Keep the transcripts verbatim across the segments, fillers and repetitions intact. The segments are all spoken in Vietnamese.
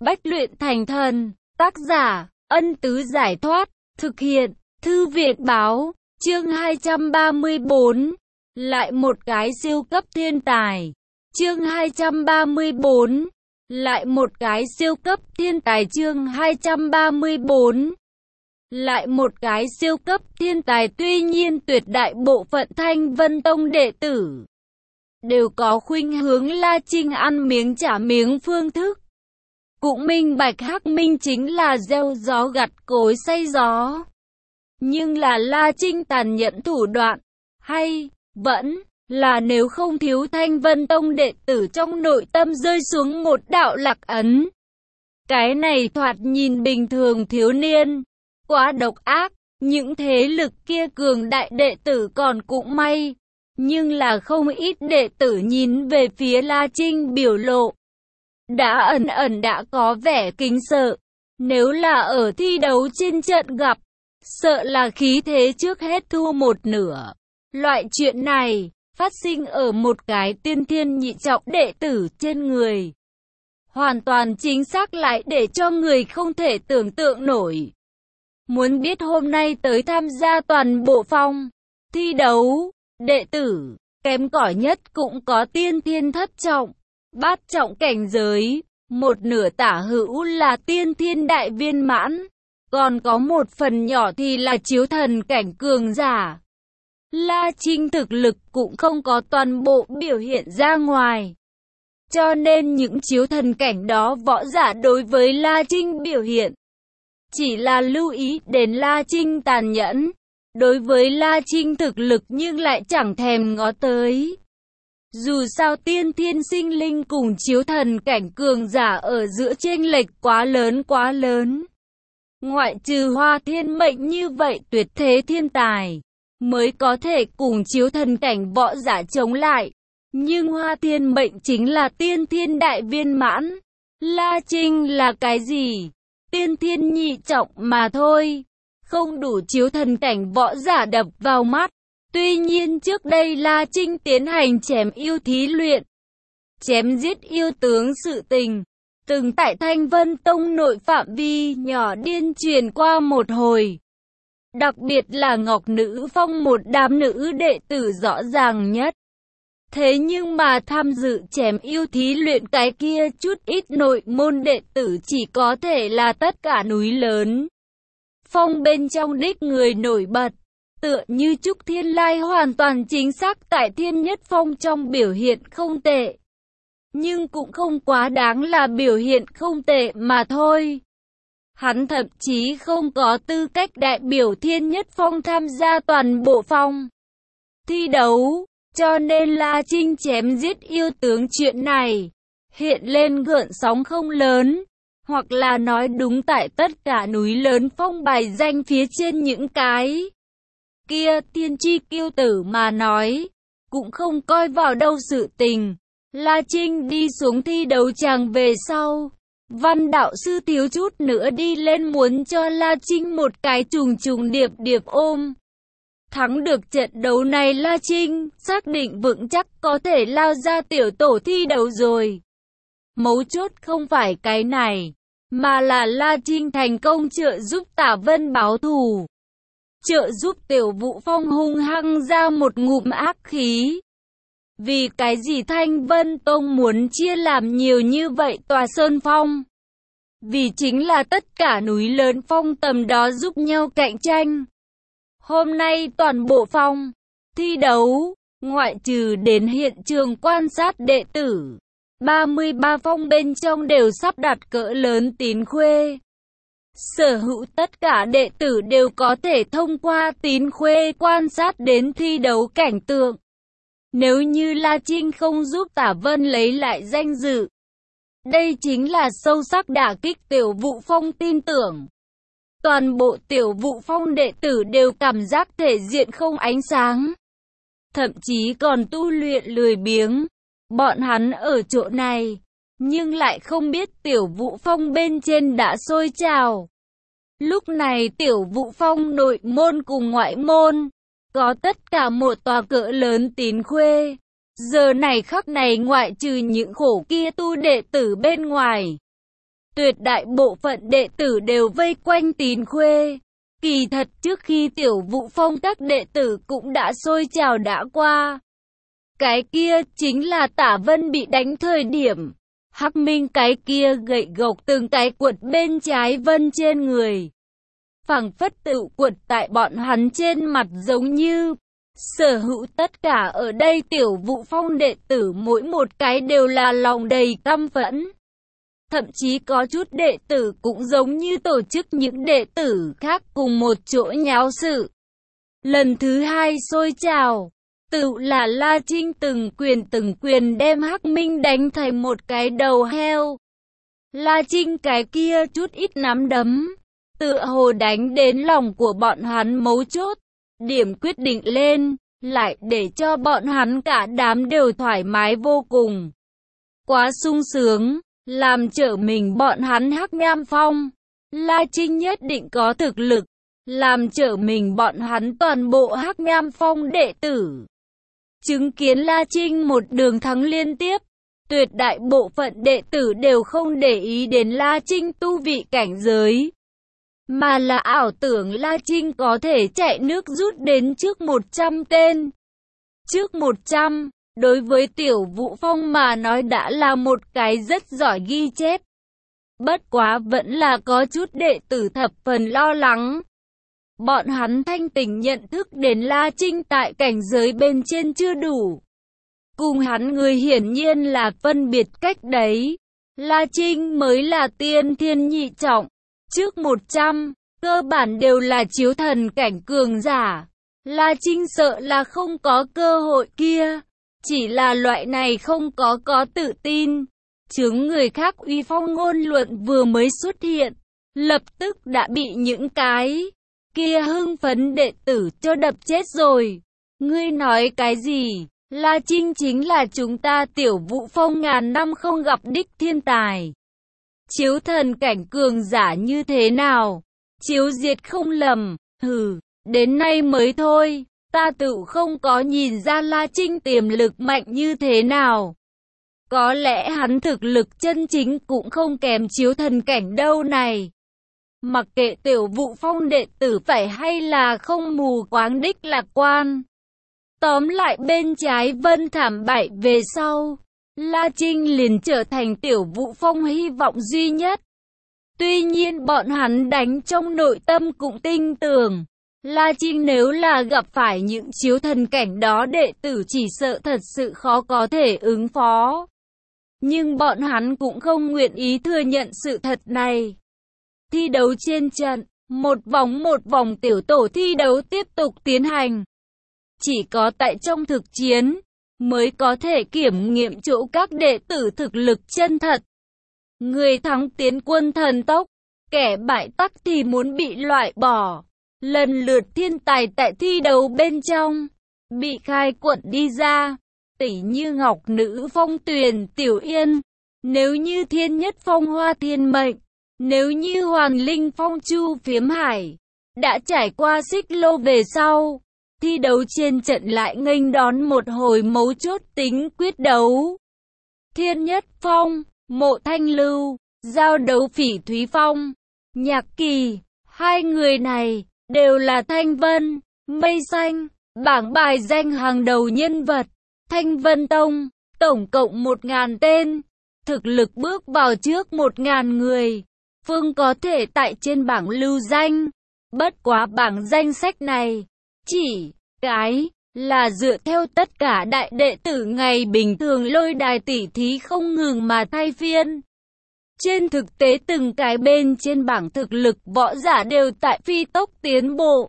Bách luyện thành thần, tác giả, Ân Tứ Giải Thoát, thực hiện, Thư Viện Báo, chương hai trăm ba mươi bốn, lại một cái siêu cấp thiên tài, chương hai trăm ba mươi bốn, lại một cái siêu cấp thiên tài chương hai trăm ba mươi bốn, lại một cái siêu cấp thiên tài tuy nhiên tuyệt đại bộ phận Thanh Vân Tông đệ tử đều có khuynh hướng La Trinh ăn miếng trả miếng phương thức. Cũng minh bạch Hắc Minh chính là gieo gió gặt cối xay gió. Nhưng là La Trinh tàn nhẫn thủ đoạn, hay vẫn là nếu không thiếu Thanh Vân Tông đệ tử trong nội tâm rơi xuống một đạo lạc ấn. Cái này thoạt nhìn bình thường thiếu niên, quá độc ác, những thế lực kia cường đại đệ tử còn cũng may. Nhưng là không ít đệ tử nhìn về phía La Trinh biểu lộ, đã ẩn ẩn đã có vẻ kính sợ. Nếu là ở thi đấu trên trận gặp, sợ là khí thế trước hết thua một nửa. Loại chuyện này, phát sinh ở một cái tiên thiên nhị trọng đệ tử trên người. Hoàn toàn chính xác lại để cho người không thể tưởng tượng nổi. Muốn biết hôm nay tới tham gia toàn bộ phong thi đấu, đệ tử, kém cỏi nhất cũng có tiên thiên thất trọng, bát trọng cảnh giới, một nửa tả hữu là tiên thiên đại viên mãn, còn có một phần nhỏ thì là chiếu thần cảnh cường giả. La Trinh thực lực cũng không có toàn bộ biểu hiện ra ngoài. Cho nên những chiếu thần cảnh đó võ giả đối với La Trinh biểu hiện, chỉ là lưu ý đến La Trinh tàn nhẫn. Đối với La Trinh thực lực nhưng lại chẳng thèm ngó tới. Dù sao tiên thiên sinh linh cùng chiếu thần cảnh cường giả ở giữa chênh lệch quá lớn quá lớn. Ngoại trừ Hoa Thiên Mệnh như vậy tuyệt thế thiên tài, mới có thể cùng chiếu thần cảnh võ giả chống lại. Nhưng Hoa Thiên Mệnh chính là tiên thiên đại viên mãn. La Trinh là cái gì? Tiên thiên nhị trọng mà thôi. Không đủ chiếu thần cảnh võ giả đập vào mắt. Tuy nhiên trước đây La Trinh tiến hành chém yêu thí luyện, chém giết yêu tướng sự tình, từng tại Thanh Vân Tông nội phạm vi nhỏ điên truyền qua một hồi. Đặc biệt là Ngọc Nữ Phong một đám nữ đệ tử rõ ràng nhất. Thế nhưng mà tham dự chém yêu thí luyện cái kia chút ít nội môn đệ tử chỉ có thể là tất cả núi lớn phong bên trong đích người nổi bật, tựa như Trúc Thiên Lai hoàn toàn chính xác tại Thiên Nhất Phong trong biểu hiện không tệ. Nhưng cũng không quá đáng là biểu hiện không tệ mà thôi. Hắn thậm chí không có tư cách đại biểu Thiên Nhất Phong tham gia toàn bộ phong thi đấu, cho nên La Trinh chém giết yêu tướng chuyện này hiện lên gợn sóng không lớn. Hoặc là nói đúng tại tất cả núi lớn phong bài danh phía trên những cái kia tiên tri kiêu tử mà nói, cũng không coi vào đâu sự tình. La Trinh đi xuống thi đấu tràng về sau, Văn đạo sư thiếu chút nữa đi lên muốn cho La Trinh một cái trùng trùng điệp điệp ôm. Thắng được trận đấu này La Trinh xác định vững chắc có thể lao ra tiểu tổ thi đấu rồi. Mấu chốt không phải cái này, mà là La Trinh thành công trợ giúp Tả Vân báo thù. Trợ giúp Tiểu Vũ Phong hung hăng ra một ngụm ác khí. Vì cái gì Thanh Vân Tông muốn chia làm nhiều như vậy tòa sơn phong? Vì chính là tất cả núi lớn phong tầm đó giúp nhau cạnh tranh. Hôm nay toàn bộ phong thi đấu, ngoại trừ đến hiện trường quan sát đệ tử, ba mươi ba phong bên trong đều sắp đặt cỡ lớn tín khuê. Sở hữu tất cả đệ tử đều có thể thông qua tín khuê quan sát đến thi đấu cảnh tượng. Nếu như La Trinh không giúp Tả Vân lấy lại danh dự, đây chính là sâu sắc đả kích Tiểu Vũ Phong tin tưởng. Toàn bộ Tiểu Vũ Phong đệ tử đều cảm giác thể diện không ánh sáng, thậm chí còn tu luyện lười biếng. Bọn hắn ở chỗ này, nhưng lại không biết Tiểu Vũ Phong bên trên đã sôi trào. Lúc này Tiểu Vũ Phong nội môn cùng ngoại môn, có tất cả một tòa cỡ lớn tín khuê. Giờ này khắc này ngoại trừ những khổ kia tu đệ tử bên ngoài, tuyệt đại bộ phận đệ tử đều vây quanh Tín Khuê. Kỳ thật trước khi Tiểu Vũ Phong các đệ tử cũng đã xôi trào đã qua. Cái kia chính là Tả Vân bị đánh thời điểm. Hắc Minh cái kia gậy gộc từng cái quật bên trái Vân trên người. Phảng phất tự quật tại bọn hắn trên mặt giống như. Sở hữu tất cả ở đây Tiểu Vũ Phong đệ tử mỗi một cái đều là lòng đầy căm phẫn. Thậm chí có chút đệ tử cũng giống như tổ chức những đệ tử khác cùng một chỗ nháo sự. Lần thứ hai xôi trào, tự là La Trinh từng quyền từng quyền đem Hắc Minh đánh thành một cái đầu heo. La Trinh cái kia chút ít nắm đấm, tựa hồ đánh đến lòng của bọn hắn mấu chốt. Điểm quyết định lên, lại để cho bọn hắn cả đám đều thoải mái vô cùng. Quá sung sướng, làm trở mình bọn hắn Hắc Nham Phong. La Trinh nhất định có thực lực, làm trở mình bọn hắn toàn bộ Hắc Nham Phong đệ tử. Chứng kiến La Trinh một đường thắng liên tiếp, tuyệt đại bộ phận đệ tử đều không để ý đến La Trinh tu vị cảnh giới. Mà là ảo tưởng La Trinh có thể chạy nước rút đến trước một trăm tên. Trước một trăm, đối với Tiểu Vũ Phong mà nói đã là một cái rất giỏi ghi chép. Bất quá vẫn là có chút đệ tử thập phần lo lắng. Bọn hắn thanh tỉnh nhận thức đến La Trinh tại cảnh giới bên trên chưa đủ. Cùng hắn người hiển nhiên là phân biệt cách đấy. La Trinh mới là tiên thiên nhị trọng. Trước một trăm, cơ bản đều là chiếu thần cảnh cường giả. La Trinh sợ là không có cơ hội kia. Chỉ là loại này không có có tự tin. Chướng người khác uy phong ngôn luận vừa mới xuất hiện. Lập tức đã bị những cái kia hưng phấn đệ tử cho đập chết rồi. Ngươi nói cái gì? La Trinh chính là chúng ta Tiểu Vũ Phong ngàn năm không gặp đích thiên tài. Chiếu thần cảnh cường giả như thế nào? Chiếu diệt không lầm, hừ, đến nay mới thôi, ta tự không có nhìn ra La Trinh tiềm lực mạnh như thế nào. Có lẽ hắn thực lực chân chính cũng không kèm chiếu thần cảnh đâu này. Mặc kệ Tiểu Vũ Phong đệ tử phải hay là không mù quáng đích lạc quan. Tóm lại bên trái Vân thảm bại về sau, La Trinh liền trở thành Tiểu Vũ Phong hy vọng duy nhất. Tuy nhiên bọn hắn đánh trong nội tâm cũng tin tưởng, La Trinh nếu là gặp phải những chiếu thần cảnh đó đệ tử chỉ sợ thật sự khó có thể ứng phó. Nhưng bọn hắn cũng không nguyện ý thừa nhận sự thật này. Thi đấu trên trận, một vòng một vòng tiểu tổ thi đấu tiếp tục tiến hành. Chỉ có tại trong thực chiến, mới có thể kiểm nghiệm chỗ các đệ tử thực lực chân thật. Người thắng tiến quân thần tốc, kẻ bại tắc thì muốn bị loại bỏ. Lần lượt thiên tài tại thi đấu bên trong, bị khai quật đi ra, tỷ như Ngọc Nữ Phong Tuyền Tiểu Yên, nếu như Thiên Nhất Phong Hoa Thiên Mệnh, nếu như Hoàng Linh Phong Chu Phiếm Hải, đã trải qua xích lô về sau. Thi đấu trên trận lại nghênh đón một hồi mấu chốt tính quyết đấu. Thiên Nhất Phong, Mộ Thanh Lưu, giao đấu Phỉ Thúy Phong, Nhạc Kỳ, hai người này đều là Thanh Vân, Mây Xanh, bảng bài danh hàng đầu nhân vật. Thanh Vân Tông, tổng cộng một ngàn tên, thực lực bước vào trước một ngàn người, phương có thể tại trên bảng lưu danh. Bất quá bảng danh sách này, chỉ cái là dựa theo tất cả đại đệ tử ngày bình thường lôi đài tỉ thí không ngừng mà thay phiên. Trên thực tế từng cái bên trên bảng thực lực võ giả đều tại phi tốc tiến bộ.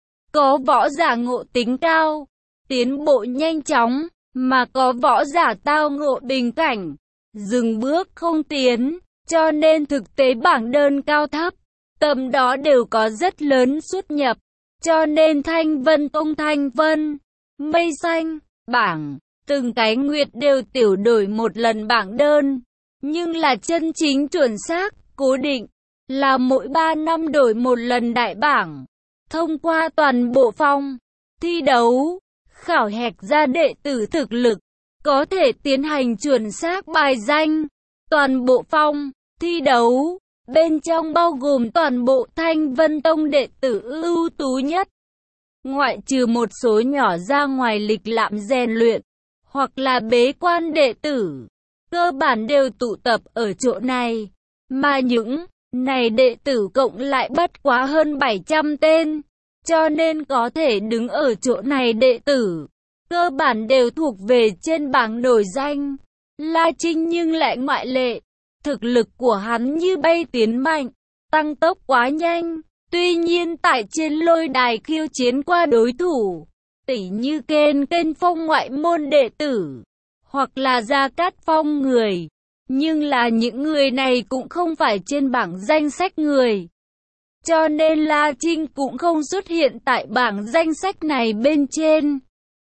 Có võ giả ngộ tính cao, tiến bộ nhanh chóng, mà có võ giả tao ngộ bình cảnh, dừng bước không tiến, cho nên thực tế bảng đơn cao thấp, tầm đó đều có rất lớn xuất nhập. Cho nên Thanh Vân Tông Thanh Vân, Mây Xanh, bảng, từng cái nguyệt đều tiểu đổi một lần bảng đơn. Nhưng là chân chính chuẩn xác, cố định, là mỗi ba năm đổi một lần đại bảng. Thông qua toàn bộ phong, thi đấu, khảo hạch ra đệ tử thực lực, có thể tiến hành chuẩn xác bài danh. Toàn bộ phong, thi đấu. Bên trong bao gồm toàn bộ Thanh Vân Tông đệ tử ưu tú nhất. Ngoại trừ một số nhỏ ra ngoài lịch lãm rèn luyện, hoặc là bế quan đệ tử, cơ bản đều tụ tập ở chỗ này. Mà những này đệ tử cộng lại bất quá hơn bảy trăm tên, cho nên có thể đứng ở chỗ này đệ tử, cơ bản đều thuộc về trên bảng nổi danh. La Trinh nhưng lại ngoại lệ, thực lực của hắn như bay tiến mạnh, tăng tốc quá nhanh. Tuy nhiên tại trên lôi đài khiêu chiến qua đối thủ, tỉ như Kên Kên Phong ngoại môn đệ tử, hoặc là Gia Cát Phong người, nhưng là những người này cũng không phải trên bảng danh sách người. Cho nên La Trinh cũng không xuất hiện tại bảng danh sách này bên trên.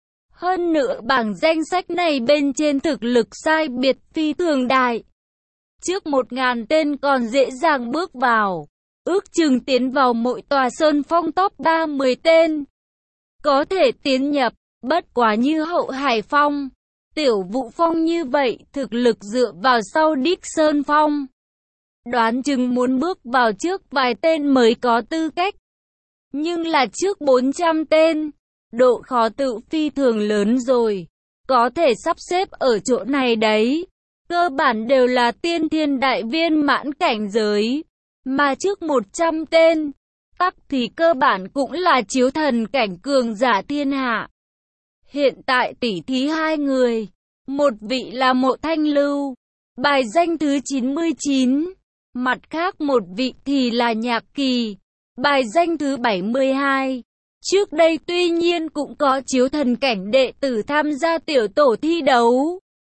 Hơn nữa bảng danh sách này bên trên thực lực sai biệt phi thường đại. Trước một ngàn tên còn dễ dàng bước vào, ước chừng tiến vào mỗi tòa sơn phong top ba mươi tên. Có thể tiến nhập, bất quá như Hậu Hải Phong, Tiểu Vũ Phong như vậy, thực lực dựa vào sau đích sơn phong. Đoán chừng muốn bước vào trước vài tên mới có tư cách. Nhưng là trước bốn trăm tên, độ khó tự phi thường lớn rồi. Có thể sắp xếp ở chỗ này đấy. Cơ bản đều là tiên thiên đại viên mãn cảnh giới. Mà trước một trăm tên, tắc thì cơ bản cũng là chiếu thần cảnh cường giả thiên hạ. Hiện tại tỷ thí hai người. Một vị là Mộ Thanh Lưu, bài danh thứ chín mươi chín. Mặt khác một vị thì là Nhạc Kỳ, bài danh thứ bảy mươi hai. Trước đây tuy nhiên cũng có chiếu thần cảnh đệ tử tham gia tiểu tổ thi đấu.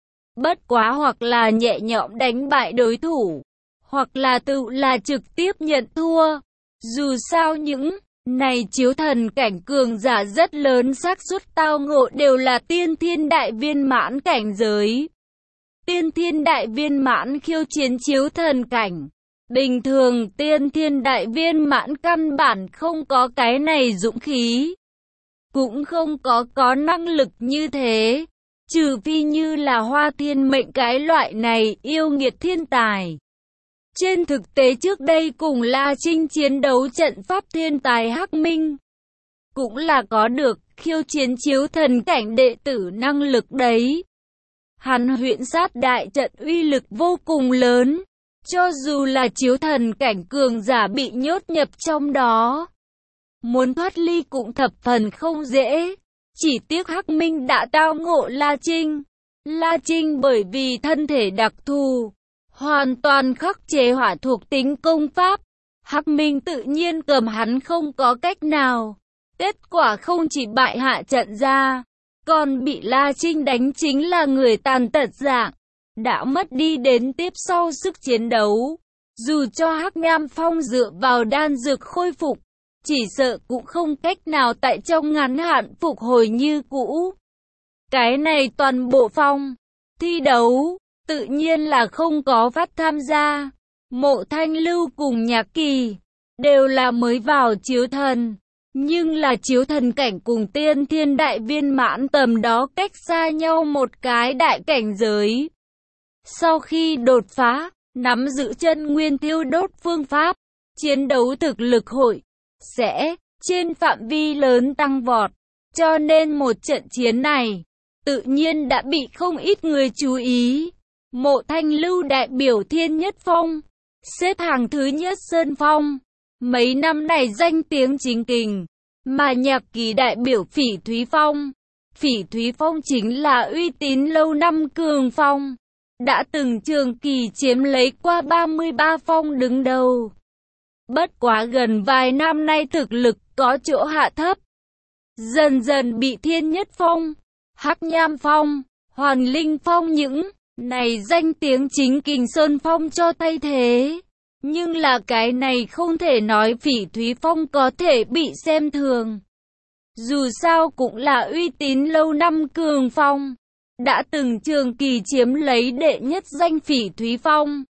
Bất quá hoặc là nhẹ nhõm đánh bại đối thủ, hoặc là tự là trực tiếp nhận thua. Dù sao những này chiếu thần cảnh cường giả rất lớn xác suất tao ngộ đều là tiên thiên đại viên mãn cảnh giới. Tiên thiên đại viên mãn khiêu chiến chiếu thần cảnh. Bình thường tiên thiên đại viên mãn căn bản không có cái này dũng khí. Cũng không có có năng lực như thế. Trừ phi như là Hoa Thiên Mệnh cái loại này yêu nghiệt thiên tài. Trên thực tế trước đây cùng La Trinh chiến đấu trận pháp thiên tài Hắc Minh, cũng là có được khiêu chiến chiếu thần cảnh đệ tử năng lực đấy. Hắn huyễn sát đại trận uy lực vô cùng lớn, cho dù là chiếu thần cảnh cường giả bị nhốt nhập trong đó, muốn thoát ly cũng thập phần không dễ. Chỉ tiếc Hắc Minh đã tao ngộ La Trinh. La Trinh bởi vì thân thể đặc thù, hoàn toàn khắc chế hỏa thuộc tính công pháp. Hắc Minh tự nhiên cầm hắn không có cách nào. Kết quả không chỉ bại hạ trận ra, còn bị La Trinh đánh chính là người tàn tật dạng, đã mất đi đến tiếp sau sức chiến đấu. Dù cho Hắc Nham Phong dựa vào đan dược khôi phục, chỉ sợ cũng không cách nào tại trong ngắn hạn phục hồi như cũ. Cái này toàn bộ phong thi đấu, tự nhiên là không có phát tham gia. Mộ Thanh Lưu cùng Nhạc Kỳ đều là mới vào chiếu thần, nhưng là chiếu thần cảnh cùng tiên thiên đại viên mãn tầm đó cách xa nhau một cái đại cảnh giới. Sau khi đột phá, nắm giữ chân nguyên thiêu đốt phương pháp, chiến đấu thực lực hội sẽ trên phạm vi lớn tăng vọt, cho nên một trận chiến này tự nhiên đã bị không ít người chú ý. Mộ Thanh Lưu đại biểu Thiên Nhất Phong, xếp hàng thứ nhất Sơn Phong, mấy năm này danh tiếng chính kình, mà Nhạc Kỳ đại biểu Phỉ Thúy Phong. Phỉ Thúy Phong chính là uy tín lâu năm cường phong, đã từng trường kỳ chiếm lấy qua ba mươi ba phong đứng đầu. Bất quá gần vài năm nay thực lực có chỗ hạ thấp, dần dần bị Thiên Nhất Phong, Hắc Nham Phong, Hoàn Linh Phong những này danh tiếng chính kình Sơn Phong cho thay thế. Nhưng là cái này không thể nói Phỉ Thúy Phong có thể bị xem thường. Dù sao cũng là uy tín lâu năm cường phong, đã từng trường kỳ chiếm lấy đệ nhất danh Phỉ Thúy Phong,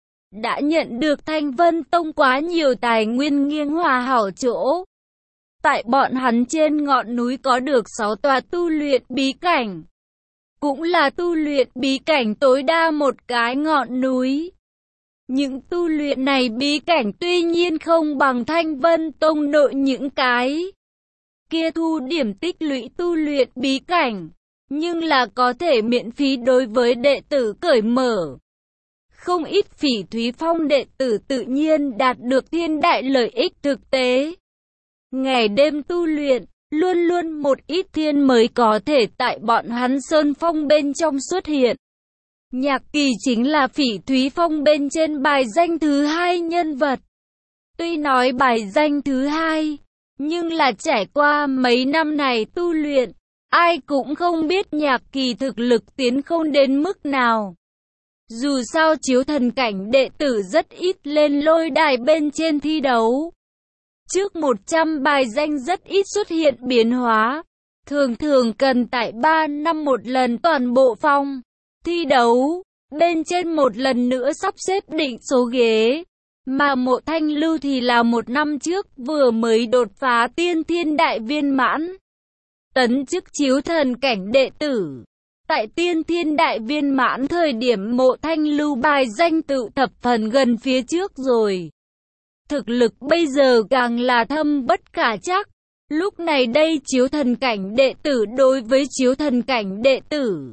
đã nhận được Thanh Vân Tông quá nhiều tài nguyên nghiêng hòa hảo chỗ. Tại bọn hắn trên ngọn núi có được sáu tòa tu luyện bí cảnh, cũng là tu luyện bí cảnh tối đa một cái ngọn núi. Những tu luyện này bí cảnh tuy nhiên không bằng Thanh Vân Tông nội những cái kia thu điểm tích lũy tu luyện bí cảnh, nhưng là có thể miễn phí đối với đệ tử cởi mở. Không ít Phỉ Thúy Phong đệ tử tự nhiên đạt được thiên đại lợi ích thực tế. Ngày đêm tu luyện, luôn luôn một ít thiên mới có thể tại bọn hắn Sơn Phong bên trong xuất hiện. Nhạc Kỳ chính là Phỉ Thúy Phong bên trên bài danh thứ hai nhân vật. Tuy nói bài danh thứ hai, nhưng là trải qua mấy năm này tu luyện, ai cũng không biết Nhạc Kỳ thực lực tiến không đến mức nào. Dù sao chiếu thần cảnh đệ tử rất ít lên lôi đài bên trên thi đấu. Trước một trăm bài danh rất ít xuất hiện biến hóa, thường thường cần tại ba năm một lần toàn bộ phong thi đấu, bên trên một lần nữa sắp xếp định số ghế. Mà Mộ Thanh Lưu thì là một năm trước vừa mới đột phá tiên thiên đại viên mãn, tấn chức chiếu thần cảnh đệ tử. Tại tiên thiên đại viên mãn thời điểm Mộ Thanh Lưu bài danh tự thập phần gần phía trước rồi. Thực lực bây giờ càng là thâm bất khả trắc. Lúc này đây chiếu thần cảnh đệ tử đối với chiếu thần cảnh đệ tử,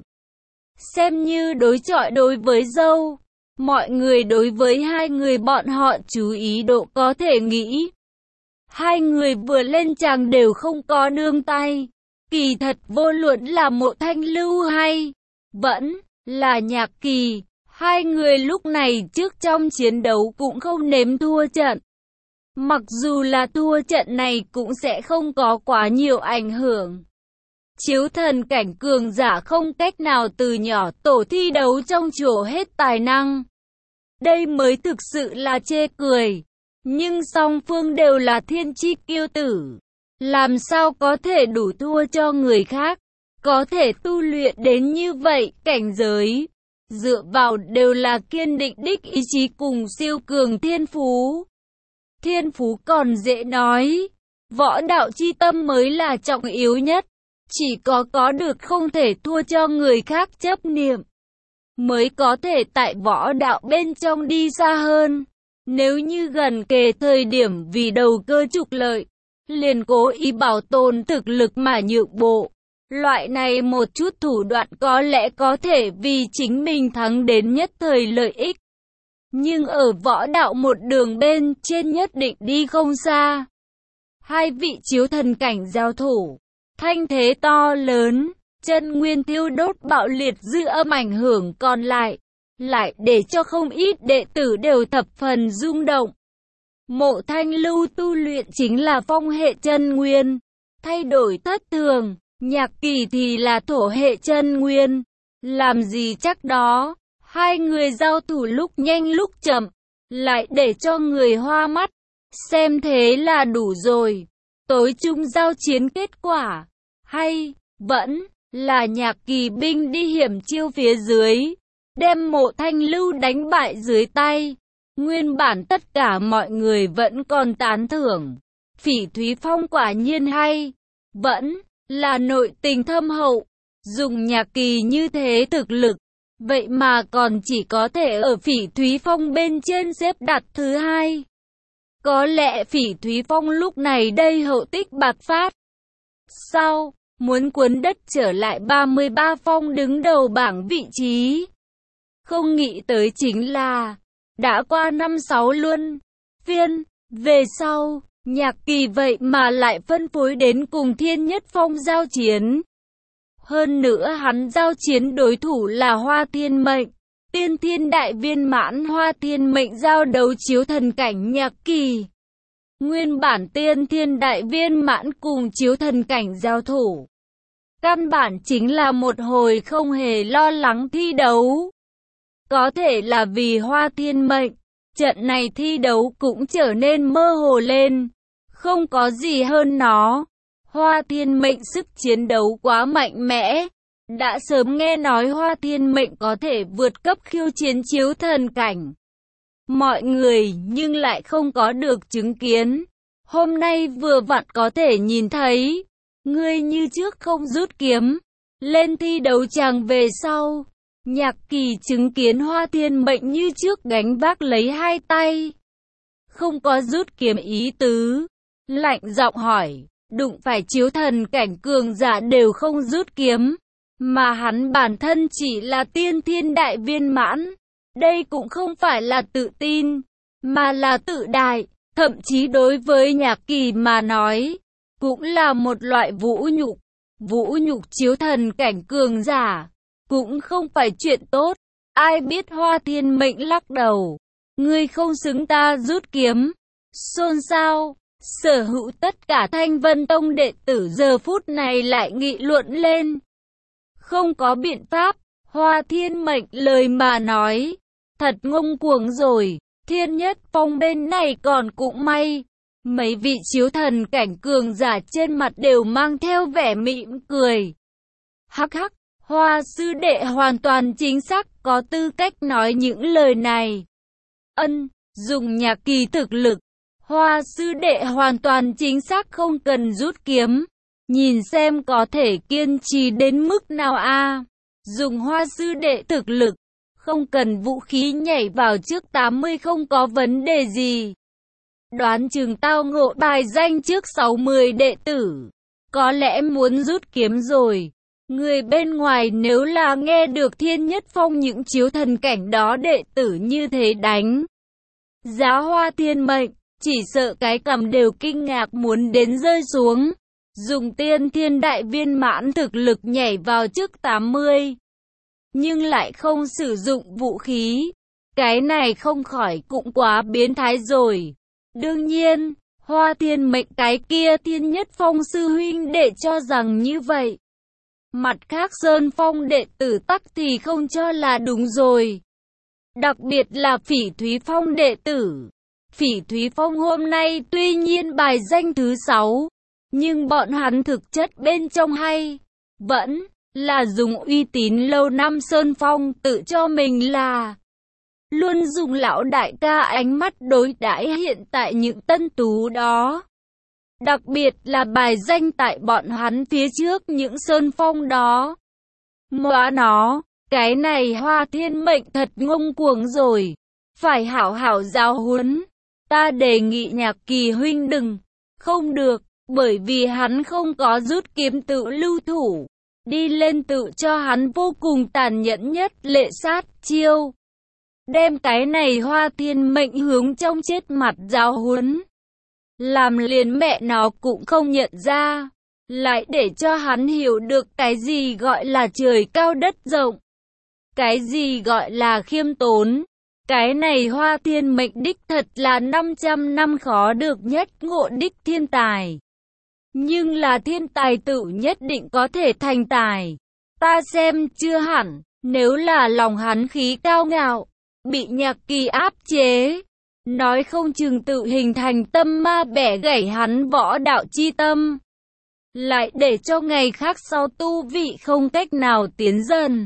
xem như đối chọi đối với dâu. Mọi người đối với hai người bọn họ chú ý độ có thể nghĩ. Hai người vừa lên tràng đều không có nương tay. Kỳ thật vô luận là Mộ Thanh Lưu hay vẫn là Nhạc Kỳ, hai người lúc này trước trong chiến đấu cũng không nếm thua trận. Mặc dù là thua trận này cũng sẽ không có quá nhiều ảnh hưởng. Chiếu thần cảnh cường giả không cách nào từ nhỏ tổ thi đấu trong chỗ hết tài năng. Đây mới thực sự là chê cười. Nhưng song phương đều là thiên chi kiêu tử. Làm sao có thể đủ thua cho người khác. Có thể tu luyện đến như vậy, cảnh giới dựa vào đều là kiên định đích ý chí cùng siêu cường thiên phú. Thiên phú còn dễ nói, võ đạo chi tâm mới là trọng yếu nhất. Chỉ có có được không thể thua cho người khác chấp niệm, mới có thể tại võ đạo bên trong đi xa hơn. Nếu như gần kề thời điểm vì đầu cơ trục lợi, liền cố ý bảo tồn thực lực mà nhượng bộ. Loại này một chút thủ đoạn có lẽ có thể vì chính mình thắng đến nhất thời lợi ích. Nhưng ở võ đạo một đường bên trên nhất định đi không xa. Hai vị chiếu thần cảnh giao thủ, thanh thế to lớn, chân nguyên thiêu đốt bạo liệt dư âm ảnh hưởng còn lại, lại để cho không ít đệ tử đều thập phần rung động. Mộ Thanh Lưu tu luyện chính là phong hệ chân nguyên, thay đổi thất thường, Nhạc Kỳ thì là thổ hệ chân nguyên. Làm gì chắc đó, hai người giao thủ lúc nhanh lúc chậm, lại để cho người hoa mắt. Xem thế là đủ rồi. Tối chung giao chiến kết quả, hay vẫn là Nhạc Kỳ binh đi hiểm chiêu phía dưới, đem Mộ Thanh Lưu đánh bại dưới tay. Nguyên bản tất cả mọi người vẫn còn tán thưởng, Phỉ Thúy Phong quả nhiên hay, vẫn là nội tình thâm hậu. Dùng Nhạc Kỳ như thế thực lực, vậy mà còn chỉ có thể ở Phỉ Thúy Phong bên trên xếp đặt thứ hai. Có lẽ Phỉ Thúy Phong lúc này đây hậu tích bạc phát. Sau, muốn cuốn đất trở lại ba mươi ba phong đứng đầu bảng vị trí. Không nghĩ tới chính là, đã qua năm sáu luân phiên, về sau, Nhạc Kỳ vậy mà lại phân phối đến cùng Thiên Nhất Phong giao chiến. Hơn nữa hắn giao chiến đối thủ là Hoa Thiên Mệnh, tiên thiên đại viên mãn. Hoa Thiên Mệnh giao đấu chiếu thần cảnh Nhạc Kỳ. Nguyên bản tiên thiên đại viên mãn cùng chiếu thần cảnh giao thủ, căn bản chính là một hồi không hề lo lắng thi đấu. Có thể là vì Hoa Thiên Mệnh, trận này thi đấu cũng trở nên mơ hồ lên. Không có gì hơn nó. Hoa Thiên Mệnh sức chiến đấu quá mạnh mẽ. Đã sớm nghe nói Hoa Thiên Mệnh có thể vượt cấp khiêu chiến chiếu thần cảnh. Mọi người nhưng lại không có được chứng kiến. Hôm nay vừa vặn có thể nhìn thấy. Ngươi như trước không rút kiếm, lên thi đấu chàng về sau, Nhạc Kỳ chứng kiến Hoa Thiên Mệnh như trước gánh vác lấy hai tay, không có rút kiếm ý tứ, lạnh giọng hỏi, đụng phải chiếu thần cảnh cường giả đều không rút kiếm, mà hắn bản thân chỉ là tiên thiên đại viên mãn, đây cũng không phải là tự tin, mà là tự đại, thậm chí đối với Nhạc Kỳ mà nói, cũng là một loại vũ nhục, vũ nhục chiếu thần cảnh cường giả, cũng không phải chuyện tốt. Ai biết Hoa Thiên Mệnh lắc đầu, ngươi không xứng ta rút kiếm, xôn xao. Sở hữu tất cả Thanh Vân Tông đệ tử giờ phút này lại nghị luận lên. Không có biện pháp, Hoa Thiên Mệnh lời mà nói, thật ngông cuồng rồi, Thiên Nhất Phong bên này còn cũng may. Mấy vị chiếu thần cảnh cường giả trên mặt đều mang theo vẻ mỉm cười. Hắc hắc, Hoa sư đệ hoàn toàn chính xác có tư cách nói những lời này. Ân, dùng Nhạc Kỳ thực lực, Hoa sư đệ hoàn toàn chính xác không cần rút kiếm. Nhìn xem có thể kiên trì đến mức nào a. Dùng Hoa sư đệ thực lực, không cần vũ khí nhảy vào trước tám mươi không có vấn đề gì. Đoán chừng tao ngộ bài danh trước sáu mươi đệ tử, có lẽ muốn rút kiếm rồi. Người bên ngoài nếu là nghe được Thiên Nhất Phong những chiếu thần cảnh đó đệ tử như thế đánh giá Hoa Thiên Mệnh, chỉ sợ cái cằm đều kinh ngạc muốn đến rơi xuống. Dùng tiên thiên đại viên mãn thực lực nhảy vào trước tám mươi, nhưng lại không sử dụng vũ khí. Cái này không khỏi cũng quá biến thái rồi. Đương nhiên, Hoa Thiên Mệnh cái kia Thiên Nhất Phong sư huynh đệ cho rằng như vậy. Mặt khác Sơn Phong đệ tử tắc thì không cho là đúng rồi. Đặc biệt là Phỉ Thúy Phong đệ tử. Phỉ Thúy Phong hôm nay tuy nhiên bài danh thứ sáu, nhưng bọn hắn thực chất bên trong hay vẫn là dùng uy tín lâu năm Sơn Phong tự cho mình là luôn dùng lão đại ca ánh mắt đối đãi hiện tại những tân tú đó. Đặc biệt là bài danh tại bọn hắn phía trước những Sơn Phong đó. Móa nó, cái này Hoa Thiên Mệnh thật ngông cuồng rồi. Phải hảo hảo giáo huấn. Ta đề nghị Nhạc Kỳ huynh đừng. Không được, bởi vì hắn không có rút kiếm tự lưu thủ. Đi lên tự cho hắn vô cùng tàn nhẫn nhất lệ sát chiêu. Đem cái này Hoa Thiên Mệnh hướng trong chết mặt giáo huấn. Làm liền mẹ nó cũng không nhận ra. Lại để cho hắn hiểu được cái gì gọi là trời cao đất rộng. Cái gì gọi là khiêm tốn. Cái này Hoa Thiên Mệnh đích thật là năm trăm năm khó được nhất ngộ đích thiên tài. Nhưng là thiên tài tự nhất định có thể thành tài. Ta xem chưa hẳn, nếu là lòng hắn khí cao ngạo, bị Nhạc Kỳ áp chế, nói không chừng tự hình thành tâm ma bẻ gãy hắn võ đạo chi tâm. Lại để cho ngày khác sau tu vị không cách nào tiến dần.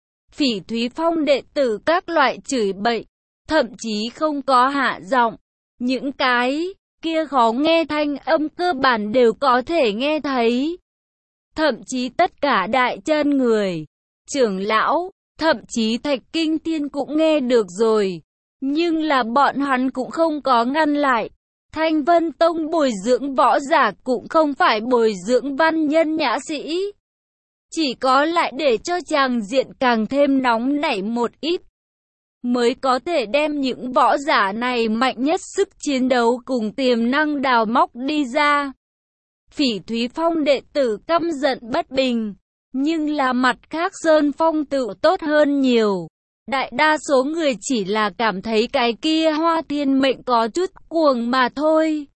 Phỉ Thúy Phong đệ tử các loại chửi bậy, thậm chí không có hạ giọng. Những cái kia khó nghe thanh âm cơ bản đều có thể nghe thấy. Thậm chí tất cả đại chân người, trưởng lão, thậm chí Thạch Kinh Thiên cũng nghe được rồi. Nhưng là bọn hắn cũng không có ngăn lại. Thanh Vân Tông bồi dưỡng võ giả cũng không phải bồi dưỡng văn nhân nhã sĩ. Chỉ có lại để cho chàng diện càng thêm nóng nảy một ít, mới có thể đem những võ giả này mạnh nhất sức chiến đấu cùng tiềm năng đào móc đi ra. Phỉ Thúy Phong đệ tử căm giận bất bình, nhưng là mặt khác Sơn Phong tự tốt hơn nhiều. Đại đa số người chỉ là cảm thấy cái kia Hoa Thiên Mệnh có chút cuồng mà thôi.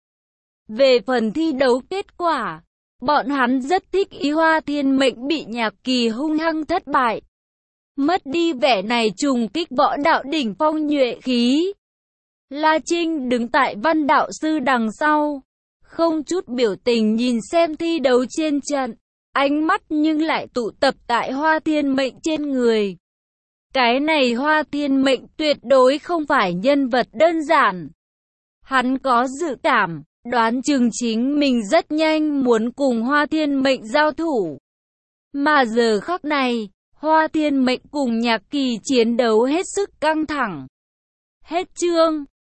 Về phần thi đấu kết quả, bọn hắn rất thích ý Hoa Thiên Mệnh bị Nhạc Kỳ hung hăng thất bại. Mất đi vẻ này trùng kích võ đạo đỉnh phong nhuệ khí. La Trinh đứng tại Văn đạo sư đằng sau, không chút biểu tình nhìn xem thi đấu trên trận, ánh mắt nhưng lại tụ tập tại Hoa Thiên Mệnh trên người. Cái này Hoa Thiên Mệnh tuyệt đối không phải nhân vật đơn giản. Hắn có dự cảm, đoán chừng chính mình rất nhanh muốn cùng Hoa Thiên Mệnh giao thủ. Mà giờ khắc này, Hoa Thiên Mệnh cùng Nhạc Kỳ chiến đấu hết sức căng thẳng. Hết chương.